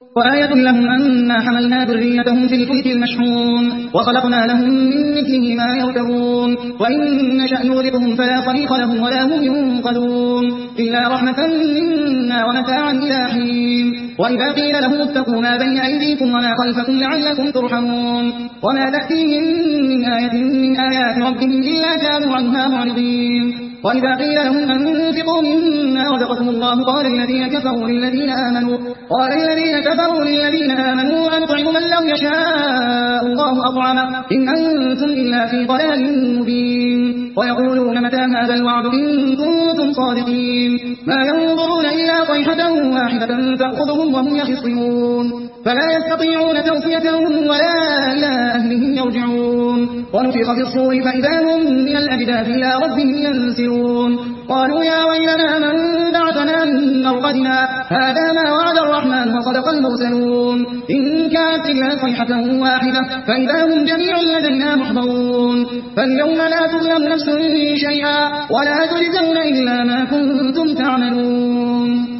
وآية لهم أنا حملنا ذريتهم في الفلك المشحون وخلقنا لهم من مثله ما يركبون وإن نشأ نغرقهم فلا صريخ لهم ولا هم ينقذون إلا رحمة منا ومتاعا إلى حين وإذا قيل لهم اتقوا ما بين أيديكم وما خلفكم لعلكم ترحمون وما تأتيهم من آية من آيات ربهم إلا كانوا عنها معرضين وإذا قيل لهم أنفقوا مما رزقكم الله قال الذين كفروا للذين آمنوا أنطعم من لو يشاء الله أطعمه إن أنتم إلا في ضلال مبين ويقولون متى هذا الوعد إن كنتم صادقين ما ينظرون إلا صيحة واحدة تأخذهم وهم يخصمون فلا يستطيعون توصية ولا إلى أهلهم يرجعون ونفخ في الصور فإذا هم من الأجداث إلى ربهم ينسلون قالوا يا ويلنا من بعثنا من مرقدنا هذا ما وعد الرحمن وصدق المرسلون إن كانت إلا صيحة واحدة فإذا هم جميع لدينا محضرون فاليوم لا تظلم نفس شيئا ولا تجزون إلا ما كنتم تعملون